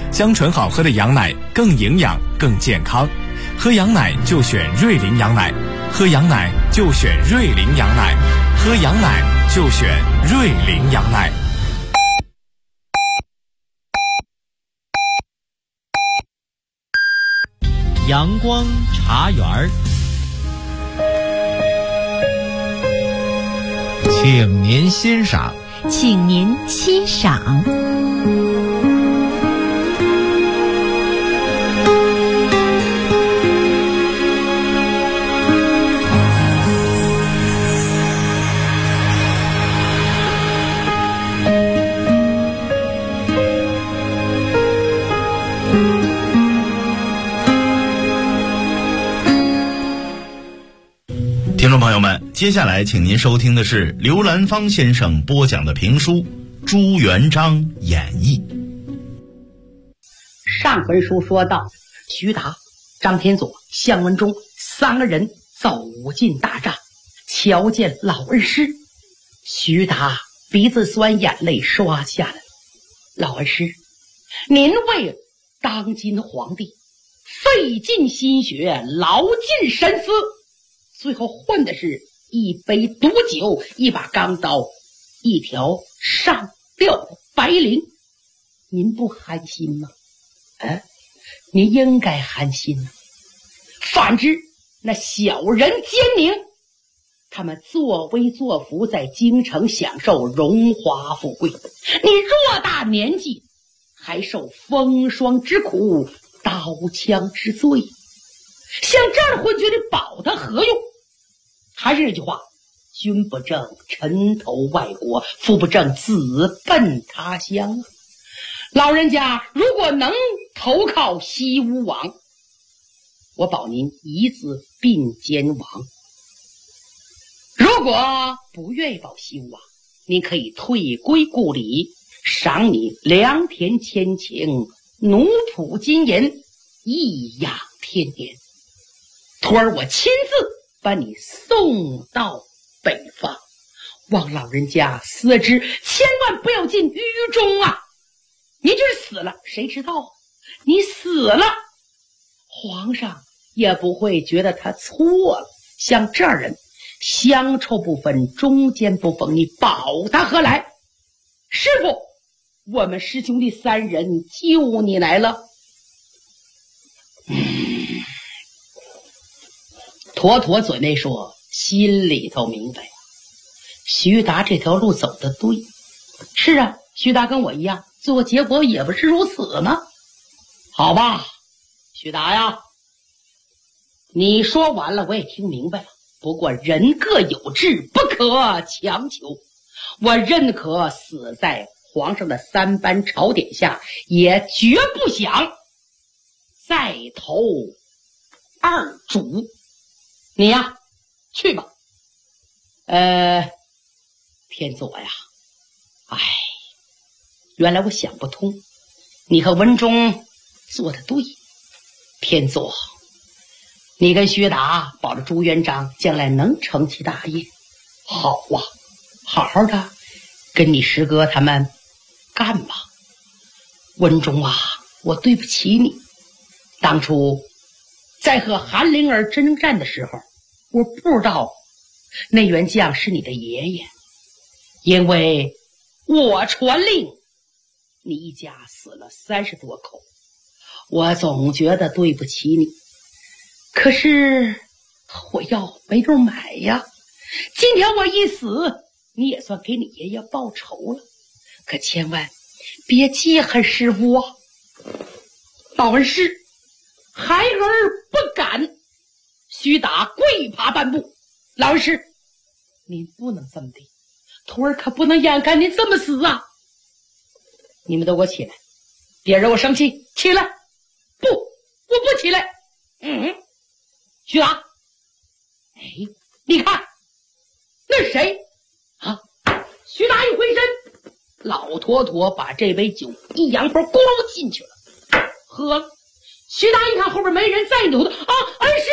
香醇好喝的羊奶更营养更健康，喝羊奶就选瑞麟羊奶，喝羊奶就选瑞麟羊奶，喝羊奶就选瑞麟羊奶。 阳光茶园儿，请您欣赏， 请您欣赏。 听众朋友们，接下来请您收听的是刘兰芳先生播讲的评书《朱元璋演义》。 上回书说到，徐达、张天佐、向文忠三个人走进大帐，瞧见老恩师，徐达鼻子酸，眼泪刷下来。老恩师，您为当今皇帝费尽心血，劳尽神思，最后换的是一杯毒酒，一把钢刀，一条上吊的白绫，您不寒心吗？您应该寒心啊。反之，那小人奸佞，他们作威作福，在京城享受荣华富贵，你偌大年纪还受风霜之苦，刀枪之罪，像这样的昏君，你保他何用？还是那句话，君不正臣投外国，父不正子奔他乡。老人家如果能投靠西吴王，我保您一字并肩王；如果不愿意保西吴王，您可以退归故里，赏你良田千顷，奴仆金银，颐养天年。徒儿我亲自把你送到北方，望老人家思之，千万不要进狱中啊！你就是死了，谁知道？你死了，皇上也不会觉得他错了。像这人，香臭不分，中间不逢，你保他何来？师傅，我们师兄弟三人救你来了。妥妥嘴没说，心里头明白。徐达这条路走得对。是啊，徐达跟我一样，最后结果也不是如此吗？好吧，徐达呀，你说完了，我也听明白了。不过人各有志，不可强求。我认可死在皇上的三班朝典下，也绝不想再投二主。你呀，去吧。天佐呀，原来我想不通，你和文忠做得对。天佐，你跟薛达保着朱元璋将来能成其大业。好啊，好好的跟你师哥他们干吧。文忠啊，我对不起你。当初在和韩灵儿征战的时候，我不知道那员将是你的爷爷，因为我传令你一家死了30多口，我总觉得对不起你。可是我药没地儿买呀，今天我一死，你也算给你爷爷报仇了。可千万别记恨师傅啊。老恩师，孩儿不敢。徐达跪爬半步。老恩师，您不能这么的，徒儿可不能眼看您这么死啊！你们都给我起来，别惹我生气，起来！不，我不起来。徐达，你看那是谁啊？徐达一回身，老坨坨把这杯酒一扬锅，咕噜进去了，喝了。徐达一看后边没人，再扭头，恩师，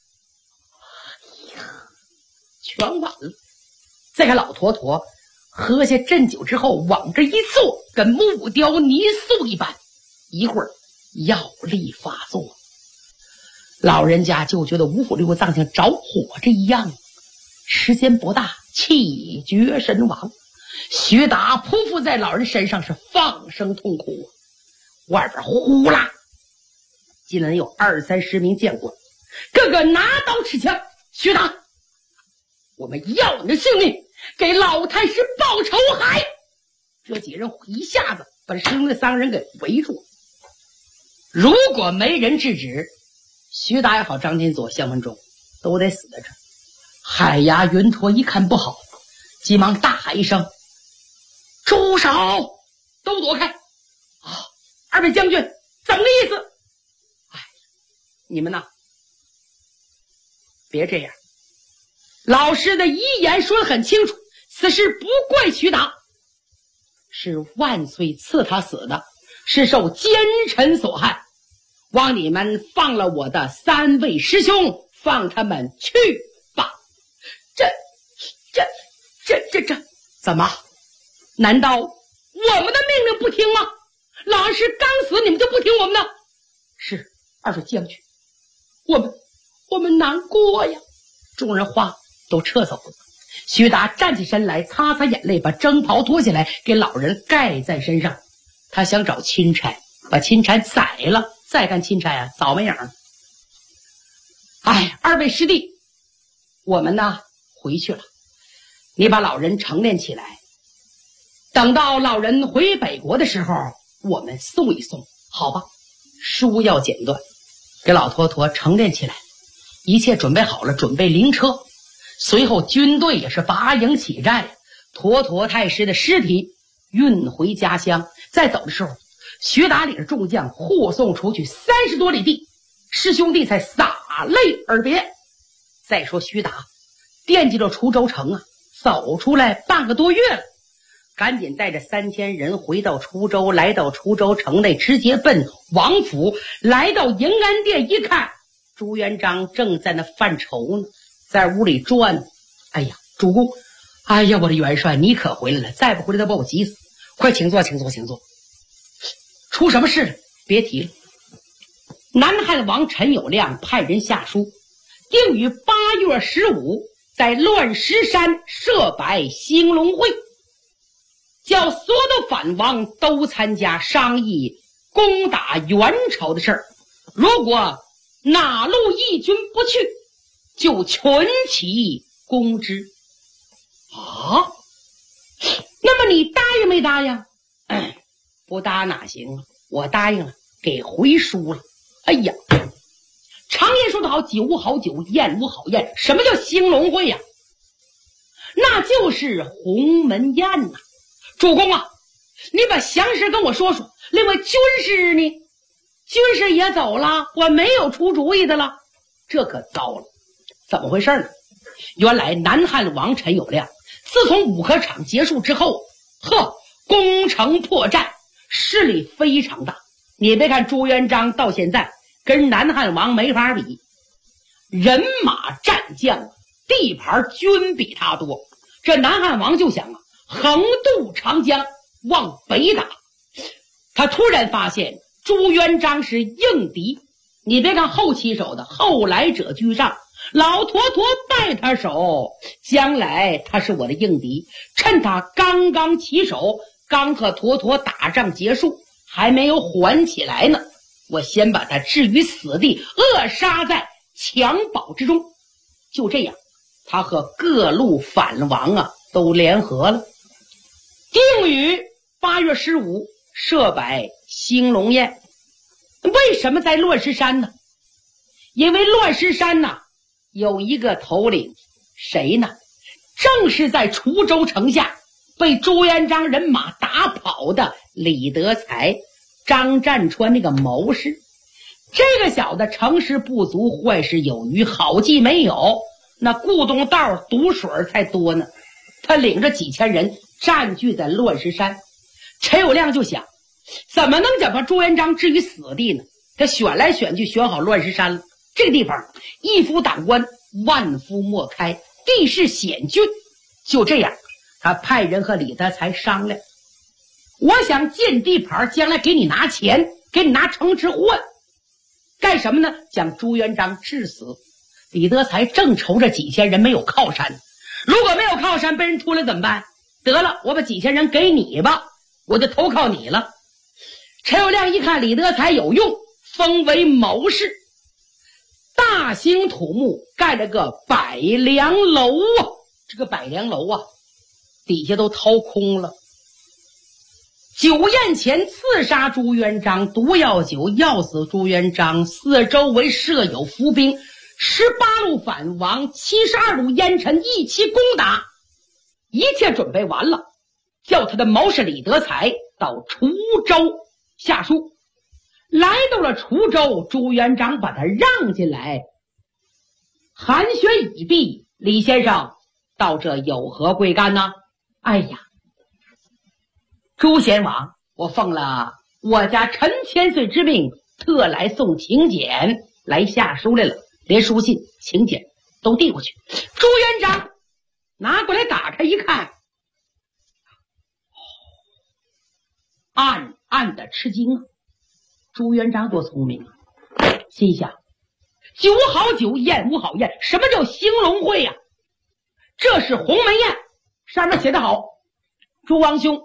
全完了。再看老坨坨喝下鸩酒之后，往这一坐，跟木雕泥塑一般。 一会儿药力发作，老人家就觉得五腑六脏像着火这一样，时间不大，气绝身亡。徐达匍匐在老人身上是放声痛哭，外边呼啦进来有20-30名将官，个个拿刀持枪。徐达，我们要你的性命，给老太师报仇！还这几人一下子把师兄的3个人给围住。如果没人制止，徐达也好，张金佐、向文忠都得死在这儿。海牙云陀一看不好，急忙大喊一声：“住手！都躲开！”啊，二位将军怎么个意思？哎，你们呐，别这样。老师的遗言说得很清楚，此事不怪徐达，是万岁赐他死的，是受奸臣所害。望你们放了我的3位师兄，放他们去吧。这怎么？难道我们的命令不听吗？老师刚死，你们就不听我们的？是，二位将军，我们难过呀。众人话都撤走了。徐达站起身来，擦擦眼泪，把征袍脱下来给老人盖在身上。他想找钦差，把钦差宰了，再看钦差啊，早没影了。哎，二位师弟，我们呢回去了，你把老人成殓起来，等到老人回北国的时候，我们送一送，好吧？书要剪断，给老坨坨成殓起来，一切准备好了，准备灵车。随后军队也是拔营起寨，坨坨太师的尸体运回家乡。在走的时候，徐达领着众将护送出去30多里地，师兄弟才洒泪而别。再说徐达惦记着滁州城啊，走出来半个多月了，赶紧带着3000人回到滁州，来到滁州城内，直接奔王府。来到迎安殿一看，朱元璋正在那犯愁呢，在屋里转。哎呀，主公，哎呀，我的元帅，你可回来了，再不回来都把我急死。快请坐，请坐，请坐。出什么事了？别提了。南汉王陈友谅派人下书，定于8月15在乱石山设摆兴隆会，叫所有的反王都参加商议攻打元朝的事儿。如果哪路义军不去，就群起攻之。啊，那么你答应没答应？不答哪行啊？我答应了，给回书了。哎呀，常言说得好，酒无好酒，宴无好宴。什么叫兴隆会呀？那就是鸿门宴呐。主公啊，你把详事跟我说说。另外军师呢？军师也走了，我没有出主意的了。这可糟了，怎么回事呢？原来南汉王陈友谅自从五合场结束之后，攻城破寨，势力非常大。你别看朱元璋到现在跟南汉王没法比，人马战将地盘均比他多。这南汉王就想啊，横渡长江往北打。他突然发现朱元璋是硬敌，你别看后起手的，后来者居上，老坨坨带他手，将来他是我的硬敌。趁他刚刚起手，刚和坨坨打仗结束，还没有缓起来呢，我先把他置于死地，扼杀在襁褓之中。就这样，他和各路反王啊都联合了，定于8月15设摆兴隆宴。为什么在乱石山呢？因为乱石山呢有一个头领，谁呢？正是在滁州城下被朱元璋人马打跑的李德才、张占川那个谋士。这个小子成事不足，坏事有余，好计没有，那顾东道毒水才多呢。他领着几千人占据在乱石山，陈友谅就想，怎么能把朱元璋置于死地呢？他选来选去，选好乱石山了。这个地方一夫挡关，万夫莫开，地势险峻。就这样，他派人和李德才商量，我想建地盘，将来给你拿钱， 给你拿城池换，干什么呢？将朱元璋致死。李德才正愁着几千人没有靠山，如果没有靠山被人突了怎么办？得了，我把几千人给你吧，我就投靠你了。陈友谅一看李德才有用，封为谋士，大兴土木，盖了个百梁楼啊。这个百梁楼啊，底下都掏空了。酒宴前刺杀朱元璋，毒药酒药死朱元璋，四周围设有伏兵，18路反王，72路烟尘一起攻打。一切准备完了，叫他的谋士李德才到滁州下书。来到了滁州，朱元璋把他让进来，寒暄已毕，李先生到这有何贵干呢？哎呀，朱贤王，我奉了我家陈千岁之命，特来送请柬，来下书来了，连书信请柬都递过去。朱元璋拿过来打开一看，暗暗的吃惊啊！朱元璋多聪明啊！心想，酒好酒，宴无好宴，什么叫兴隆会呀？这是鸿门宴，上面写得好，朱王兄，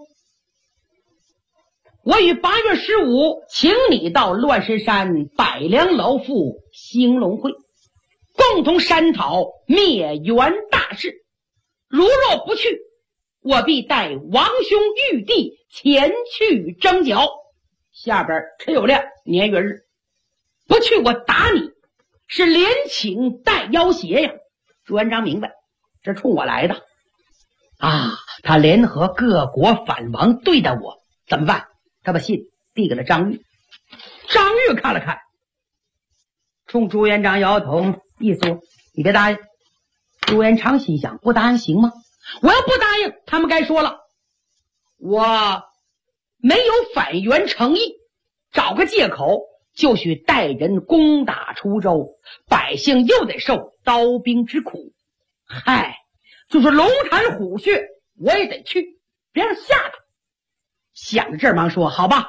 我于8月15请你到乱石山百梁楼赴兴隆会，共同商讨灭元大事。如若不去，我必带王兄玉帝前去征剿。下边陈友谅年月日，不去我打你，是连请带要挟呀！朱元璋明白，这冲我来的啊！他联合各国反王对待我，怎么办？他把信递给了张玉。张玉看了看，冲朱元璋摇摇头，意思说你别答应。朱元璋心想，不答应行吗？我要不答应，他们该说了我没有反元诚意，找个借口就许带人攻打滁州，百姓又得受刀兵之苦。嗨，就是龙潭虎穴我也得去，别让吓他。想着这儿忙说，好吧，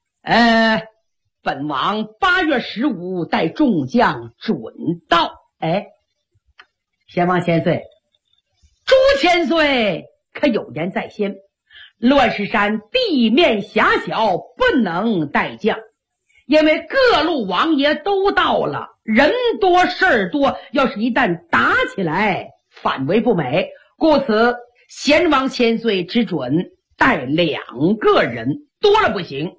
本王8月15带众将准到。哎，先王千岁，朱千岁可有言在先，乱石山地面狭小，不能带将，因为各路王爷都到了，人多事儿多，要是一旦打起来反为不美，故此先王千岁只准带2个人，多了不行。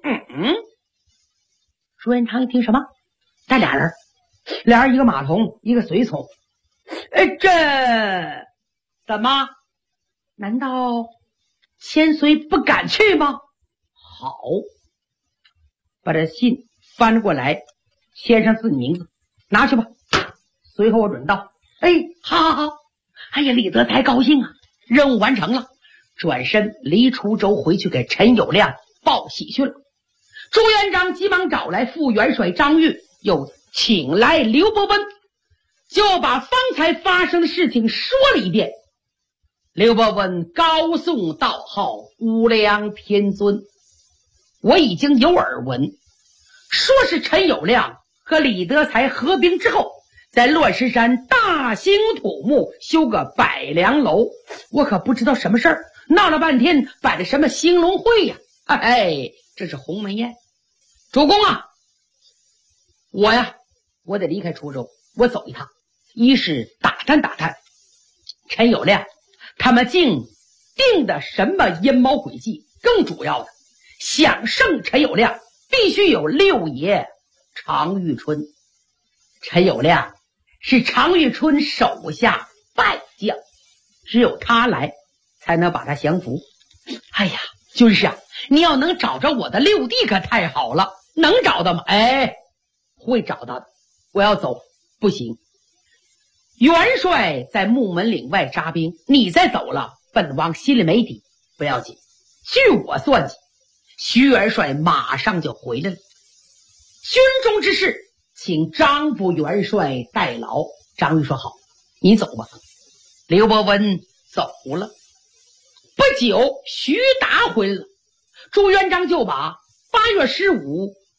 朱元璋一听，什么带俩人？俩人一个马童，一个随从。这怎么？难道千岁不敢去吗？好，把这信翻过来，签上自己名字，拿去吧。随后我准到。好。哎呀，李德才高兴啊，任务完成了，转身离滁州回去给陈友谅报喜讯了。朱元璋急忙找来副元帅张玉，又请来刘伯温，就把方才发生的事情说了一遍。刘伯温高颂道号，无量天尊。我已经有耳闻，说是陈友谅和李德才合兵之后，在乱石山大兴土木，修个百梁楼。我可不知道什么事儿，闹了半天摆的什么兴隆会呀？这是鸿门宴。主公啊，我得离开滁州，我走一趟。一是打探陈友谅他们竟定的什么阴谋诡计，更主要的，想胜陈友谅必须有六爷常遇春。陈友谅是常遇春手下败将，只有他来才能把他降服。军师啊，你要能找着我的六弟可太好了。能找到吗？会找到的。我要走不行，元帅在木门岭外扎兵，你再走了，本王心里没底。不要紧，据我算计，徐元帅马上就回来了。军中之事请张副元帅代劳。张玉说好，你走吧。刘伯温走了。不久徐达回来了，朱元璋就把8月15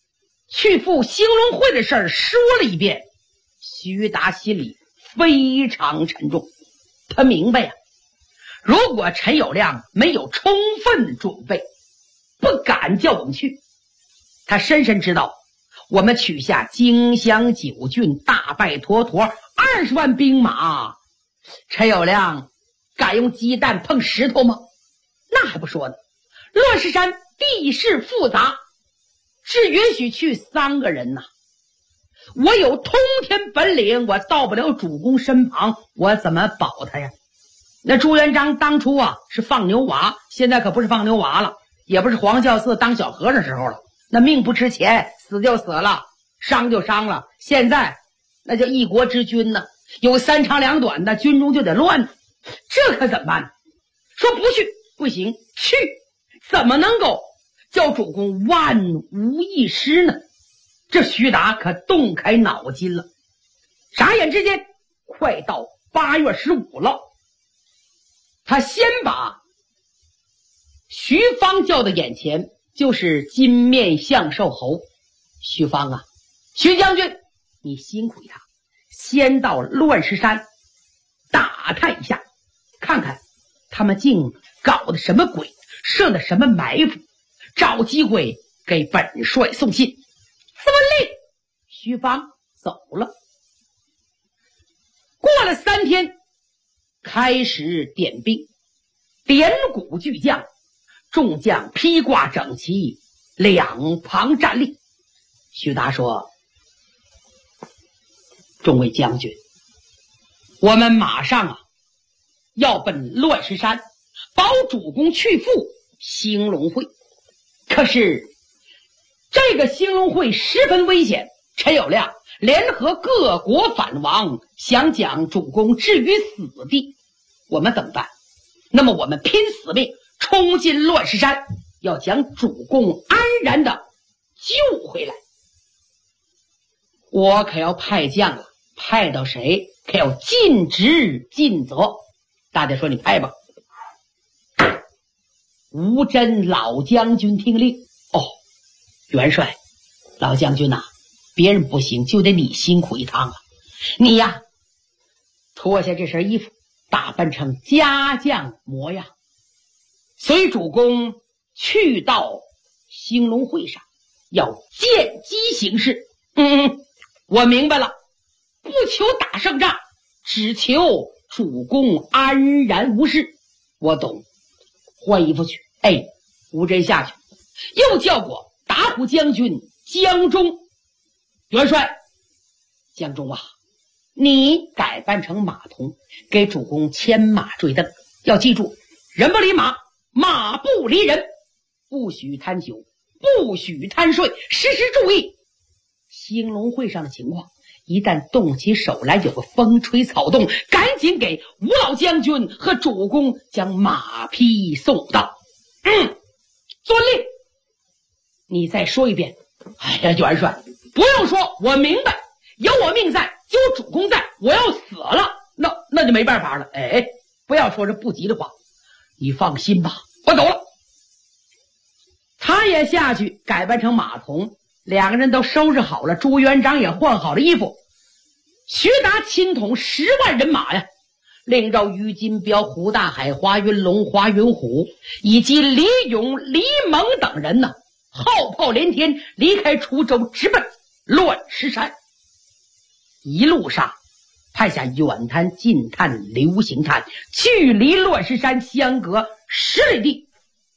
去赴兴隆会的事儿说了一遍，徐达心里非常沉重。他明白呀，如果陈友谅没有充分准备，不敢叫我们去。他深深知道，我们取下荆襄9郡，大败妥妥20万兵马，陈友谅敢用鸡蛋碰石头吗？那还不说呢，乱石山地势复杂，只允许去3个人呐。我有通天本领，我到不了主公身旁，我怎么保他呀？那朱元璋当初啊是放牛娃，现在可不是放牛娃了，也不是黄教寺当小和尚时候了。那命不值钱，死就死了，伤就伤了。现在那叫一国之君呢，有3长2短的，军中就得乱，这可怎么办呢？说不去不行，去怎么能够叫主公万无一失呢？这徐达可动开脑筋了。眨眼之间快到8月15了，他先把徐芳叫到眼前，就是金面相寿侯。徐芳啊，徐将军，你辛苦一趟，先到乱石山打探一下，看看他们竟搞的什么鬼，设的什么埋伏，找机会给本帅送信。司令，徐芳走了。过了3天，开始点兵，点鼓巨将，众将披挂整齐，两旁站立。徐达说：众位将军，我们马上啊要奔乱石山，保主公去赴兴隆会。可是这个兴隆会十分危险，陈友谅联合各国反王，想将主公置于死地，我们怎么办？那么我们拼死命冲进乱石山，要将主公安然的救回来。我可要派将了，派到谁可要尽职尽责。大家说你派吧。吴真老将军听令。哦，元帅，老将军呐，别人不行，就得你辛苦一趟啊。你呀，脱下这身衣服，打扮成家将模样，随主公去到兴隆会上，要见机行事。我明白了，不求打胜仗，只求主公安然无事。我懂，换衣服去。吴真下去，又叫过打虎将军江忠。元帅，江忠啊，你改扮成马童，给主公牵马坠镫。要记住，人不离马，马不离人，不许贪酒，不许贪睡，时时注意兴隆会上的情况。一旦动起手来，有个风吹草动，赶紧给吴老将军和主公将马匹送到。遵令。你再说一遍。元帅，不用说，我明白，有我命在，有主公在，我要死了，那就没办法了。不要说这不吉的话，你放心吧，我走了。他也下去改扮成马童，两个人都收拾好了，朱元璋也换好了衣服。徐达亲统10万人马呀，令召于金彪、胡大海、华云龙、华云虎以及李勇、李猛等人呢，号炮连天，离开滁州，直奔乱石山。一路上派下远探、近探、流行探，距离乱石山相隔10里地。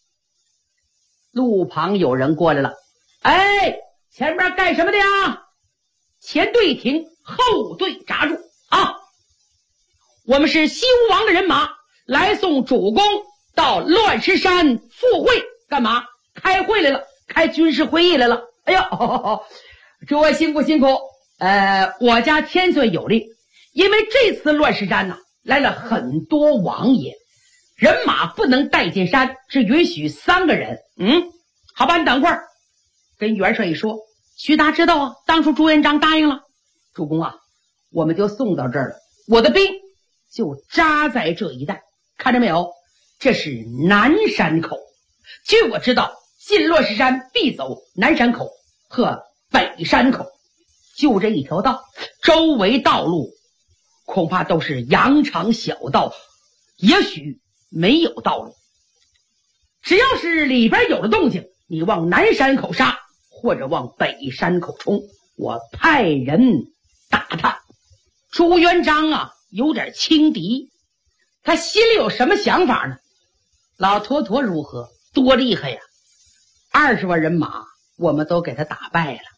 路旁有人过来了，前面干什么的呀？前队停，后队扎住啊！我们是西吴王的人马，来送主公到乱石山赴会。干嘛？开会来了，开军事会议来了。诸位辛苦辛苦。我家千岁有令，因为这次乱石山来了很多王爷，人马不能带进山，只允许3个人。好吧，你等会儿。跟元帅一说，徐达知道啊，当初朱元璋答应了。主公啊，我们就送到这儿了，我的兵就扎在这一带，看着没有？这是南山口。据我知道，进乱石山必走南山口。 北山口，就这一条道，周围道路恐怕都是羊肠小道，也许没有道路。只要是里边有了动静，你往南山口杀，或者往北山口冲，我派人打他。朱元璋啊，有点轻敌，他心里有什么想法呢？老坨坨如何？多厉害呀！20万人马我们都给他打败了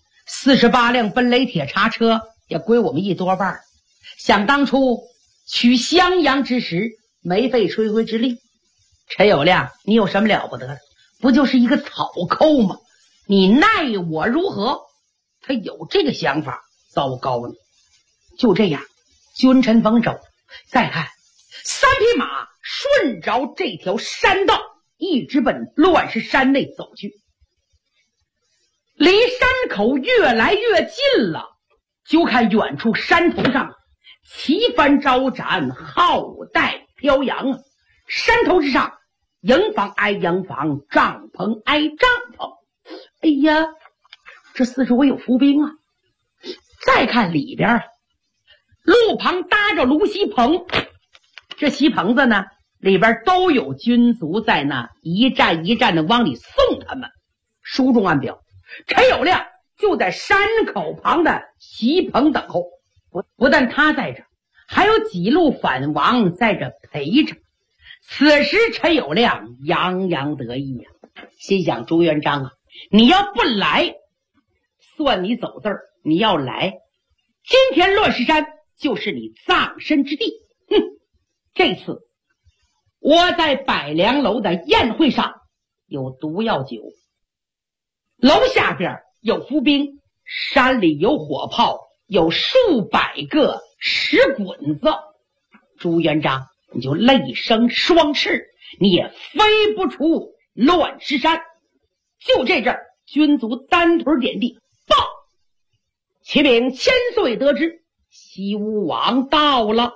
，48辆奔雷铁叉车也归我们一多半。想当初取襄阳之时，没费吹灰之力。陈友谅，你有什么了不得的？不就是一个草寇吗？你奈我如何？他有这个想法，糟糕了。就这样，君臣逢手。再看3匹马顺着这条山道一直奔乱石山内走去，离山口越来越近了。就看远处山头上旗帆招展，号带飘扬啊！山头之上，营房挨营房，帐篷挨帐篷。哎呀，这四周围有伏兵啊！再看里边，路旁搭着芦席棚，这席棚子呢，里边都有军卒在那一站一站的往里送他们。书中暗表，陈友谅就在山口旁的席棚等候。不但他在这，还有几路反王在这陪着。此时陈友谅洋洋得意呀，心想朱元璋啊，你要不来算你走字儿，你要来，今天乱石山就是你葬身之地。这次我在百良楼的宴会上有毒药酒，楼下边有伏兵，山里有火炮，有数百个石滚子。朱元璋，你就泪生双翅，你也飞不出乱石山。就这阵儿，军卒单腿点地，报！启禀千岁得知，西吴王到了。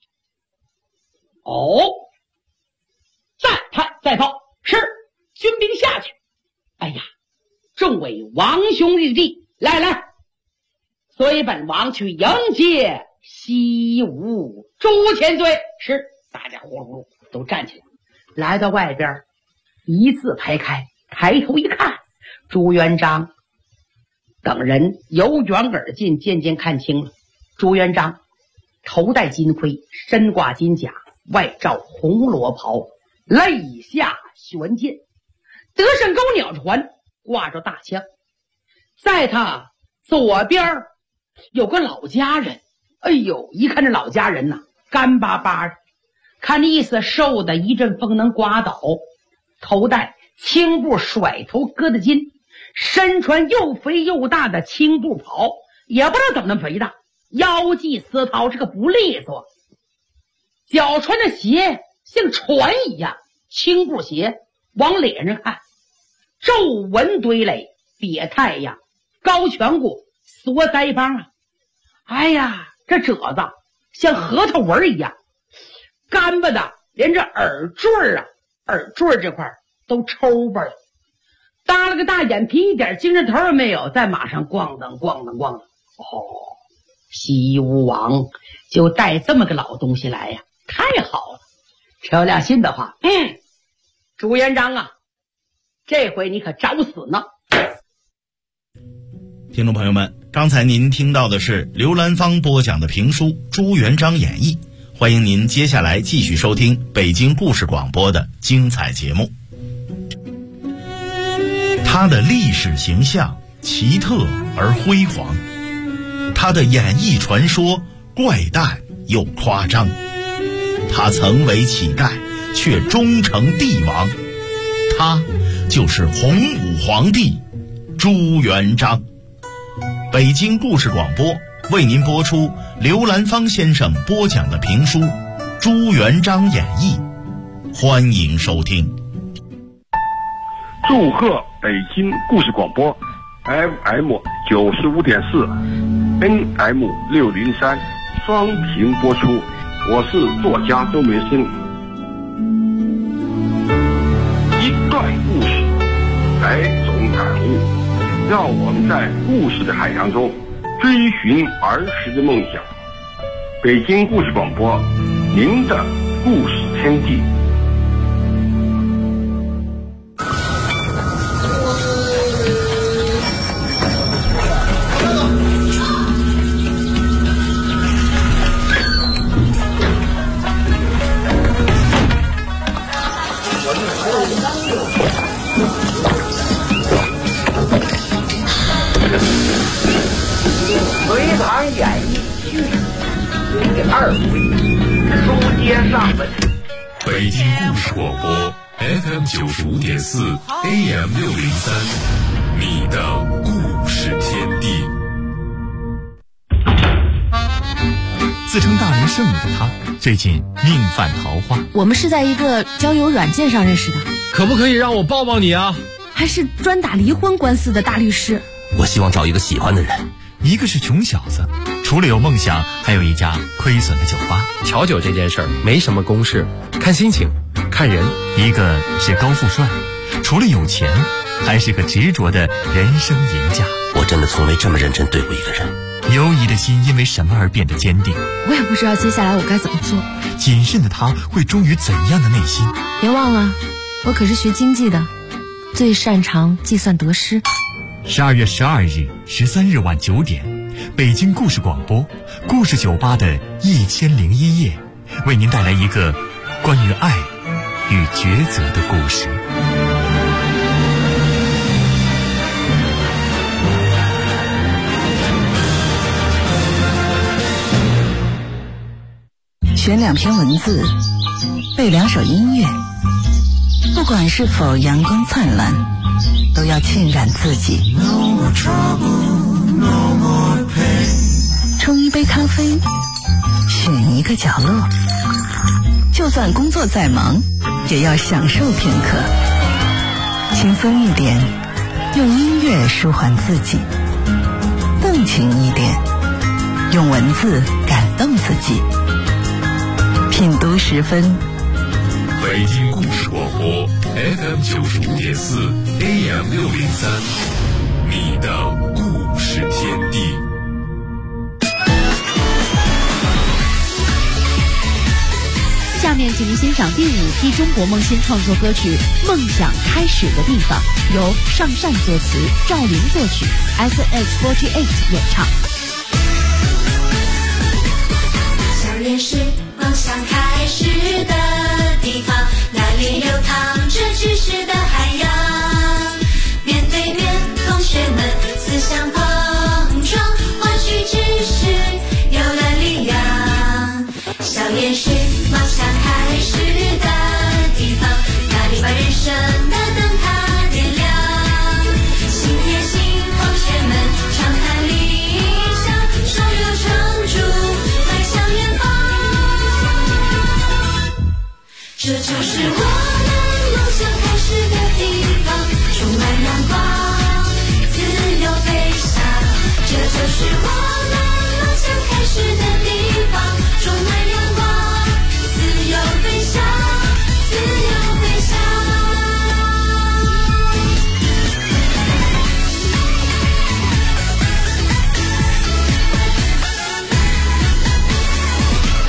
哦，再报，是军兵下去。哎呀，众位王兄玉帝，来，随本王去迎接西吴朱千岁。是，大家呼噜都站起来，来到外边，一字排开，抬头一看，朱元璋等人由远而近，渐渐看清了。朱元璋头戴金盔，身挂金甲，外罩红罗袍，肋下悬剑，得胜钩鸟环，挂着大枪。在他左边有个老家人，哎呦，一看这老家人呐，干巴巴的，看这意思瘦的一阵风能刮倒，头戴青布甩头疙瘩巾，身穿又肥又大的青布袍，也不知道怎么那么肥大，腰系丝绦，是个不利索。脚穿的鞋像船一样，青布鞋，往脸上看，皱纹堆垒，瘪太阳，高颧骨，缩腮帮啊！哎呀，这褶子像核桃纹一样，干巴的，连这耳坠啊，耳坠这块都抽巴了，搭了个大眼皮，一点精神头也没有，在马上咣当咣当咣当。哦，西吴王就带这么个老东西来呀，太好了！陈友谅心的话，朱元璋啊，这回你可找死呢！ 听众朋友们，刚才您听到的是刘兰芳播讲的评书《朱元璋演义》，欢迎您接下来继续收听北京故事广播的精彩节目。他的历史形象奇特而辉煌，他的演艺传说怪诞又夸张，他曾为乞丐却终成帝王，他就是洪武皇帝朱元璋。北京故事广播为您播出刘兰芳先生播讲的评书《朱元璋演义》，欢迎收听。 祝贺北京故事广播 FM 95.4 NM 603双屏播出，我是作家周梅生。一段故事，百种感悟，让让我们在故事的海洋中追寻儿时的梦想。北京故事广播，您的故事天地。 隋唐演义序第2回，书接上文。 北京故事广播 FM95.4 AM603，你的故事天地。自称大龄剩女的她，最近命犯桃花。 我们是在一个交友软件上认识的。 可不可以让我抱抱你啊？ 还是专打离婚官司的大律师。 我希望找一个喜欢的人。 一个是穷小子，除了有梦想，还有一家亏损的酒吧。 调酒这件事儿没什么公式，看心情，看人。 一个是高富帅，除了有钱，还是个执着的人生赢家。 我真的从未这么认真对过一个人。 犹疑的心因为什么而变得坚定？ 我也不知道接下来我该怎么做。 谨慎的他会忠于怎样的内心？ 别忘了，我可是学经济的，最擅长计算得失。 12月12日、13日晚9点，北京故事广播故事酒吧的1001夜，为您带来一个关于爱与抉择的故事。 选2篇文字，背2首音乐，不管是否阳光灿烂，都要浸染自己。冲一杯咖啡，选一个角落，就算工作再忙，也要享受片刻。轻松一点，用音乐舒缓自己；动情一点，用文字感动自己。品读10分， 北京故事广播 FM95.4 AM603，你的故事天地。 下面请您欣赏第5批中国梦新创作歌曲《梦想开始的地方》，由尚善作词，赵琳作曲， SH48 演唱。 校园是梦想开始的地方，那里流淌着知识的海洋，面对面同学们思想碰撞，获取知识有了力量。校园是梦想开始的地方，那里把人生的灯塔点亮，新年新同学们畅谈理想，手有成竹迈向远方。这就是我们梦想开始的地方，充满阳光，自由飞翔。这就是我们梦想开始的地方，充满阳光，自由飞翔，自由飞翔。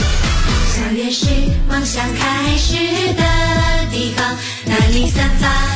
校园是梦想开始的地方，那里散发